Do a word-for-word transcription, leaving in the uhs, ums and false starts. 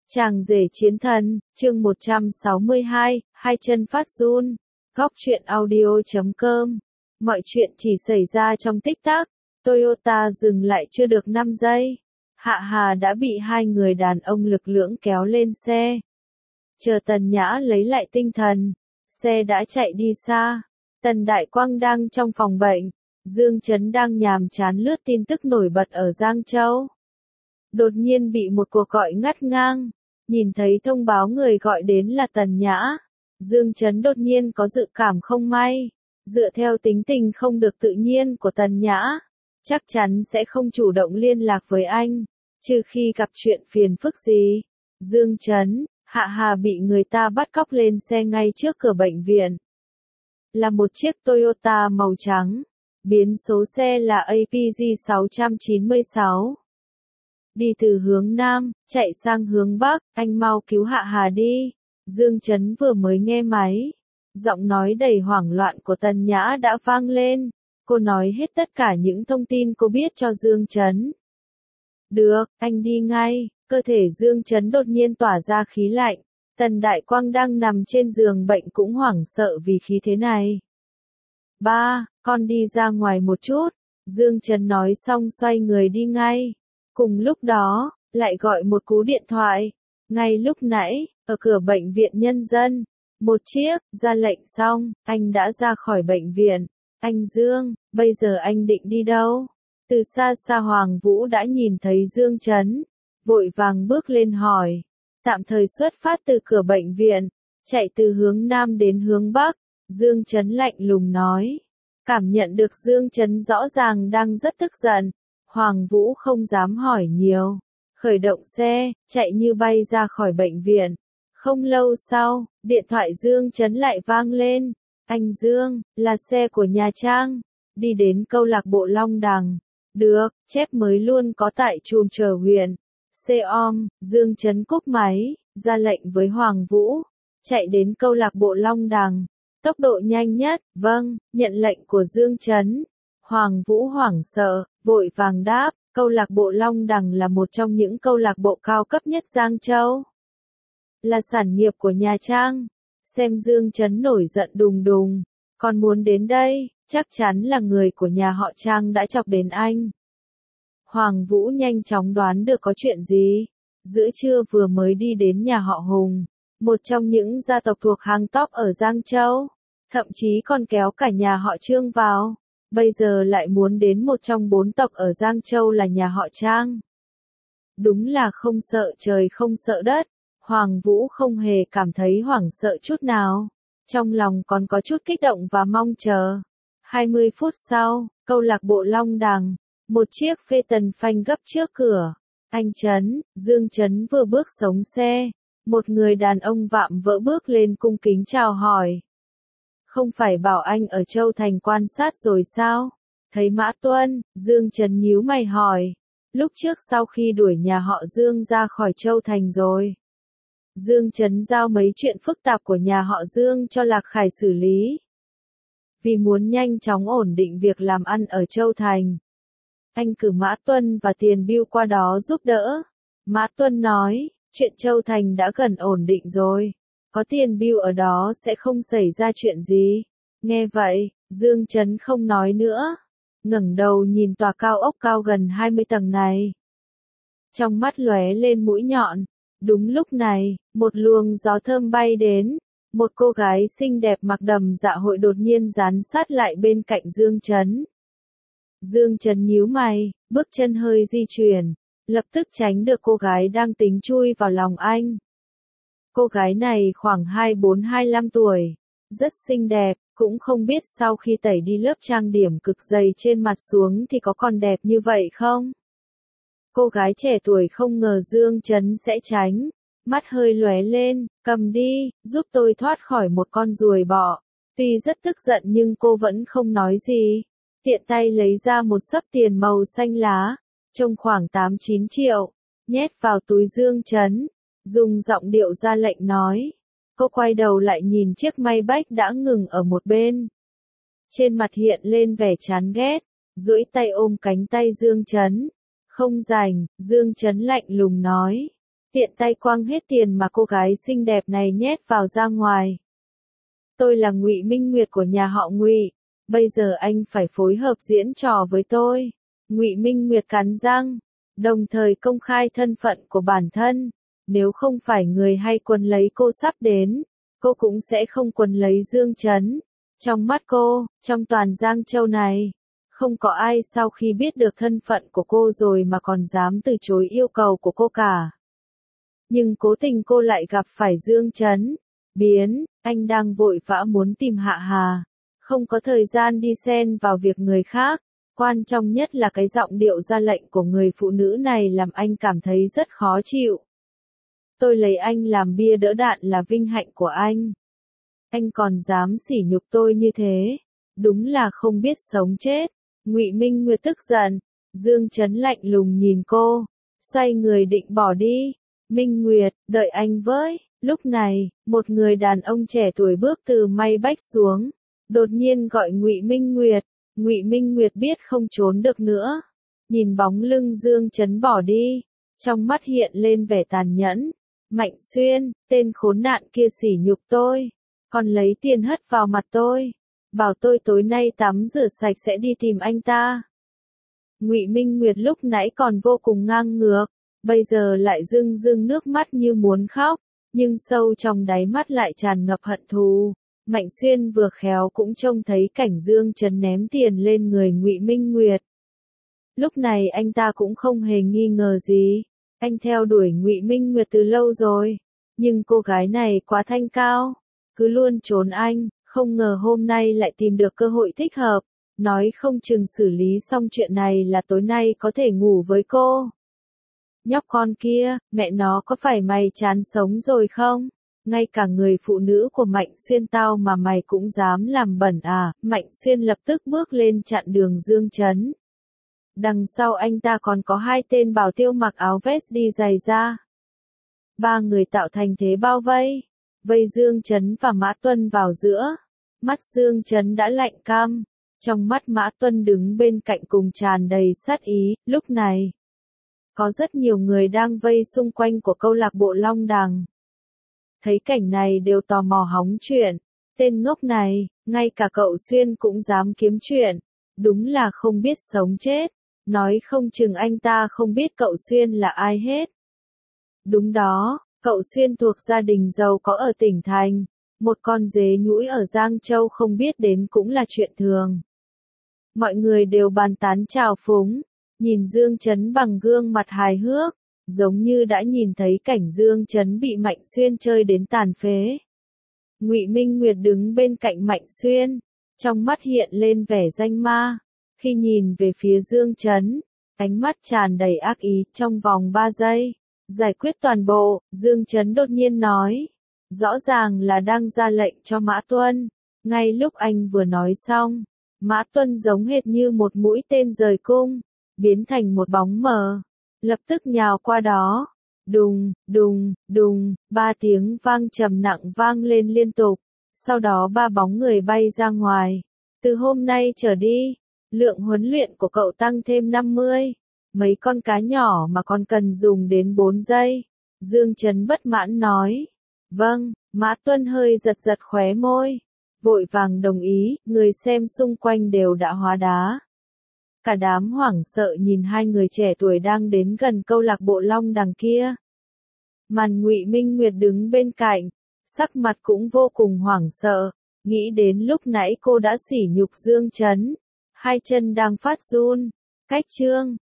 Chàng rể chiến thần, chương một trăm sáu mươi hai, hai chân phát run. Góc truyện audio chấm com. Mọi chuyện chỉ xảy ra trong tích tắc. Toyota dừng lại chưa được năm giây. Hạ Hà đã bị hai người đàn ông lực lưỡng kéo lên xe. Chờ Tần Nhã lấy lại tinh thần. Xe đã chạy đi xa. Tần Đại Quang đang trong phòng bệnh. Dương Chấn đang nhàm chán lướt tin tức nổi bật ở Giang Châu. Đột nhiên bị một cuộc gọi ngắt ngang. Nhìn thấy thông báo người gọi đến là Tần Nhã. Dương Chấn đột nhiên có dự cảm không may. Dựa theo tính tình không được tự nhiên của Tần Nhã, chắc chắn sẽ không chủ động liên lạc với anh, trừ khi gặp chuyện phiền phức gì. Dương Chấn, Hạ Hà bị người ta bắt cóc lên xe ngay trước cửa bệnh viện. Là một chiếc Toyota màu trắng. Biến số xe là A P G sáu chín sáu. Đi từ hướng Nam, chạy sang hướng Bắc, anh mau cứu Hạ Hà đi. Dương Chấn vừa mới nghe máy. Giọng nói đầy hoảng loạn của Tần Nhã đã vang lên. Cô nói hết tất cả những thông tin cô biết cho Dương Chấn. Được, anh đi ngay. Cơ thể Dương Chấn đột nhiên tỏa ra khí lạnh. Tần Đại Quang đang nằm trên giường bệnh cũng hoảng sợ vì khí thế này. Ba, con đi ra ngoài một chút. Dương Chấn nói xong xoay người đi ngay. Cùng lúc đó, lại gọi một cú điện thoại. Ngay lúc nãy, ở cửa bệnh viện nhân dân, một chiếc, ra lệnh xong, anh đã ra khỏi bệnh viện. Anh Dương, bây giờ anh định đi đâu? Từ xa xa Hoàng Vũ đã nhìn thấy Dương Chấn, vội vàng bước lên hỏi. Tạm thời xuất phát từ cửa bệnh viện, chạy từ hướng Nam đến hướng Bắc. Dương Chấn lạnh lùng nói. Cảm nhận được Dương Chấn rõ ràng đang rất tức giận. Hoàng Vũ không dám hỏi nhiều. Khởi động xe, chạy như bay ra khỏi bệnh viện. Không lâu sau, điện thoại Dương Chấn lại vang lên. Anh Dương, là xe của nhà Trang. Đi đến câu lạc bộ Long Đằng. Được, chép mới luôn có tại Chùm Trở huyện. Xe om, Dương Chấn cúp máy, ra lệnh với Hoàng Vũ. Chạy đến câu lạc bộ Long Đằng. Tốc độ nhanh nhất, vâng, nhận lệnh của Dương Chấn. Hoàng Vũ hoảng sợ, vội vàng đáp, câu lạc bộ Long Đằng là một trong những câu lạc bộ cao cấp nhất Giang Châu. Là sản nghiệp của nhà Trang. Xem Dương Chấn nổi giận đùng đùng. Còn muốn đến đây, chắc chắn là người của nhà họ Trang đã chọc đến anh. Hoàng Vũ nhanh chóng đoán được có chuyện gì. Giữa trưa vừa mới đi đến nhà họ Hùng, một trong những gia tộc thuộc hàng top ở Giang Châu. Thậm chí còn kéo cả nhà họ Trương vào. Bây giờ lại muốn đến một trong bốn tộc ở Giang Châu là nhà họ Trang. Đúng là không sợ trời không sợ đất. Hoàng Vũ không hề cảm thấy hoảng sợ chút nào. Trong lòng còn có chút kích động và mong chờ. hai mươi phút sau, câu lạc bộ Long Đằng. Một chiếc phê tần phanh gấp trước cửa. Anh Chấn, Dương Chấn vừa bước xuống xe. Một người đàn ông vạm vỡ bước lên cung kính chào hỏi. Không phải bảo anh ở Châu Thành quan sát rồi sao? Thấy Mã Tuân, Dương Chấn nhíu mày hỏi. Lúc trước sau khi đuổi nhà họ Dương ra khỏi Châu Thành rồi. Dương Chấn giao mấy chuyện phức tạp của nhà họ Dương cho Lạc Khải xử lý. Vì muốn nhanh chóng ổn định việc làm ăn ở Châu Thành. Anh cử Mã Tuân và Tiền Bưu qua đó giúp đỡ. Mã Tuân nói, chuyện Châu Thành đã gần ổn định rồi. Có Tiền Bưu ở đó sẽ không xảy ra chuyện gì. Nghe vậy, Dương Chấn không nói nữa. Ngẩng đầu nhìn tòa cao ốc cao gần hai mươi tầng này. Trong mắt lóe lên mũi nhọn. Đúng lúc này, một luồng gió thơm bay đến. Một cô gái xinh đẹp mặc đầm dạ hội đột nhiên dán sát lại bên cạnh Dương Chấn. Dương Chấn nhíu mày, bước chân hơi di chuyển. Lập tức tránh được cô gái đang tính chui vào lòng anh. Cô gái này khoảng hai mươi bốn hai mươi lăm tuổi. Rất xinh đẹp, cũng không biết sau khi tẩy đi lớp trang điểm cực dày trên mặt xuống thì có còn đẹp như vậy không? Cô gái trẻ tuổi không ngờ Dương Chấn sẽ tránh. Mắt hơi lóe lên, cầm đi, giúp tôi thoát khỏi một con ruồi bọ. Tuy rất tức giận nhưng cô vẫn không nói gì. Tiện tay lấy ra một xấp tiền màu xanh lá, trông khoảng tám chín triệu, nhét vào túi Dương Chấn. Dùng giọng điệu ra lệnh nói. Cô quay đầu lại nhìn chiếc Maybach đã ngừng ở một bên. Trên mặt hiện lên vẻ chán ghét, duỗi tay ôm cánh tay Dương Chấn. Không rảnh, Dương Chấn lạnh lùng nói. tiện tay quăng hết tiền mà cô gái xinh đẹp này nhét vào ra ngoài. Tôi là Ngụy Minh Nguyệt của nhà họ Ngụy, bây giờ anh phải phối hợp diễn trò với tôi. Ngụy Minh Nguyệt cắn răng, đồng thời công khai thân phận của bản thân. Nếu không phải người hay quấn lấy cô sắp đến, cô cũng sẽ không quấn lấy Dương Chấn. Trong mắt cô, trong toàn Giang Châu này, không có ai sau khi biết được thân phận của cô rồi mà còn dám từ chối yêu cầu của cô cả. Nhưng cố tình cô lại gặp phải Dương Chấn. Biến, anh đang vội vã muốn tìm Hạ Hà, không có thời gian đi xen vào việc người khác. Quan trọng nhất là cái giọng điệu ra lệnh của người phụ nữ này làm anh cảm thấy rất khó chịu. Tôi lấy anh làm bia đỡ đạn là vinh hạnh của anh. Anh còn dám sỉ nhục tôi như thế, đúng là không biết sống chết. Ngụy Minh Nguyệt tức giận, Dương Chấn lạnh lùng nhìn cô, xoay người định bỏ đi. Minh Nguyệt, đợi anh với. Lúc này, một người đàn ông trẻ tuổi bước từ may bách xuống, đột nhiên gọi Ngụy Minh Nguyệt. Ngụy Minh Nguyệt biết không trốn được nữa, nhìn bóng lưng Dương Chấn bỏ đi, trong mắt hiện lên vẻ tàn nhẫn. Mạnh Xuyên, tên khốn nạn kia sỉ nhục tôi, còn lấy tiền hất vào mặt tôi, bảo tôi tối nay tắm rửa sạch sẽ đi tìm anh ta. Ngụy Minh Nguyệt lúc nãy còn vô cùng ngang ngược, bây giờ lại rưng rưng nước mắt như muốn khóc, nhưng sâu trong đáy mắt lại tràn ngập hận thù. Mạnh Xuyên vừa khéo cũng trông thấy cảnh Dương Chấn ném tiền lên người Ngụy Minh Nguyệt. Lúc này anh ta cũng không hề nghi ngờ gì, anh theo đuổi Ngụy Minh Nguyệt từ lâu rồi, nhưng cô gái này quá thanh cao, cứ luôn trốn anh, không ngờ hôm nay lại tìm được cơ hội thích hợp, nói không chừng xử lý xong chuyện này là tối nay có thể ngủ với cô. Nhóc con kia, mẹ nó có phải mày chán sống rồi không? Ngay cả người phụ nữ của Mạnh Xuyên tao mà mày cũng dám làm bẩn à? Mạnh Xuyên lập tức bước lên chặn đường Dương Chấn. Đằng sau anh ta còn có hai tên bảo tiêu mặc áo vest đi giày da. Ba người tạo thành thế bao vây, vây Dương Chấn và Mã Tuân vào giữa. Mắt Dương Chấn đã lạnh cam, trong mắt Mã Tuân đứng bên cạnh cùng tràn đầy sát ý. Lúc này, có rất nhiều người đang vây xung quanh của câu lạc bộ Long Đằng. Thấy cảnh này đều tò mò hóng chuyện, tên ngốc này, ngay cả cậu Xuyên cũng dám kiếm chuyện, đúng là không biết sống chết, nói không chừng anh ta không biết cậu Xuyên là ai hết. Đúng đó, cậu Xuyên thuộc gia đình giàu có ở tỉnh thành, một con dế nhũi ở Giang Châu không biết đến cũng là chuyện thường. Mọi người đều bàn tán trào phúng, nhìn Dương Chấn bằng gương mặt hài hước, giống như đã nhìn thấy cảnh Dương Chấn bị Mạnh Xuyên chơi đến tàn phế. Ngụy Minh Nguyệt đứng bên cạnh Mạnh Xuyên, trong mắt hiện lên vẻ danh ma, khi nhìn về phía Dương Chấn, ánh mắt tràn đầy ác ý. Trong vòng ba giây, giải quyết toàn bộ, Dương Chấn đột nhiên nói, rõ ràng là đang ra lệnh cho Mã Tuân. Ngay lúc anh vừa nói xong, Mã Tuân giống hệt như một mũi tên rời cung, biến thành một bóng mờ, lập tức nhào qua đó. Đùng, đùng, đùng, ba tiếng vang trầm nặng vang lên liên tục, sau đó ba bóng người bay ra ngoài. Từ hôm nay trở đi, lượng huấn luyện của cậu tăng thêm năm mươi, mấy con cá nhỏ mà còn cần dùng đến bốn giây. Dương Chấn bất mãn nói. Vâng, Mã Tuân hơi giật giật khóe môi, vội vàng đồng ý. Người xem xung quanh đều đã hóa đá. Cả đám hoảng sợ nhìn hai người trẻ tuổi đang đến gần câu lạc bộ Long Đằng kia. Màn Ngụy Minh Nguyệt đứng bên cạnh, sắc mặt cũng vô cùng hoảng sợ, nghĩ đến lúc nãy cô đã sỉ nhục Dương Chấn, hai chân đang phát run. Cách chương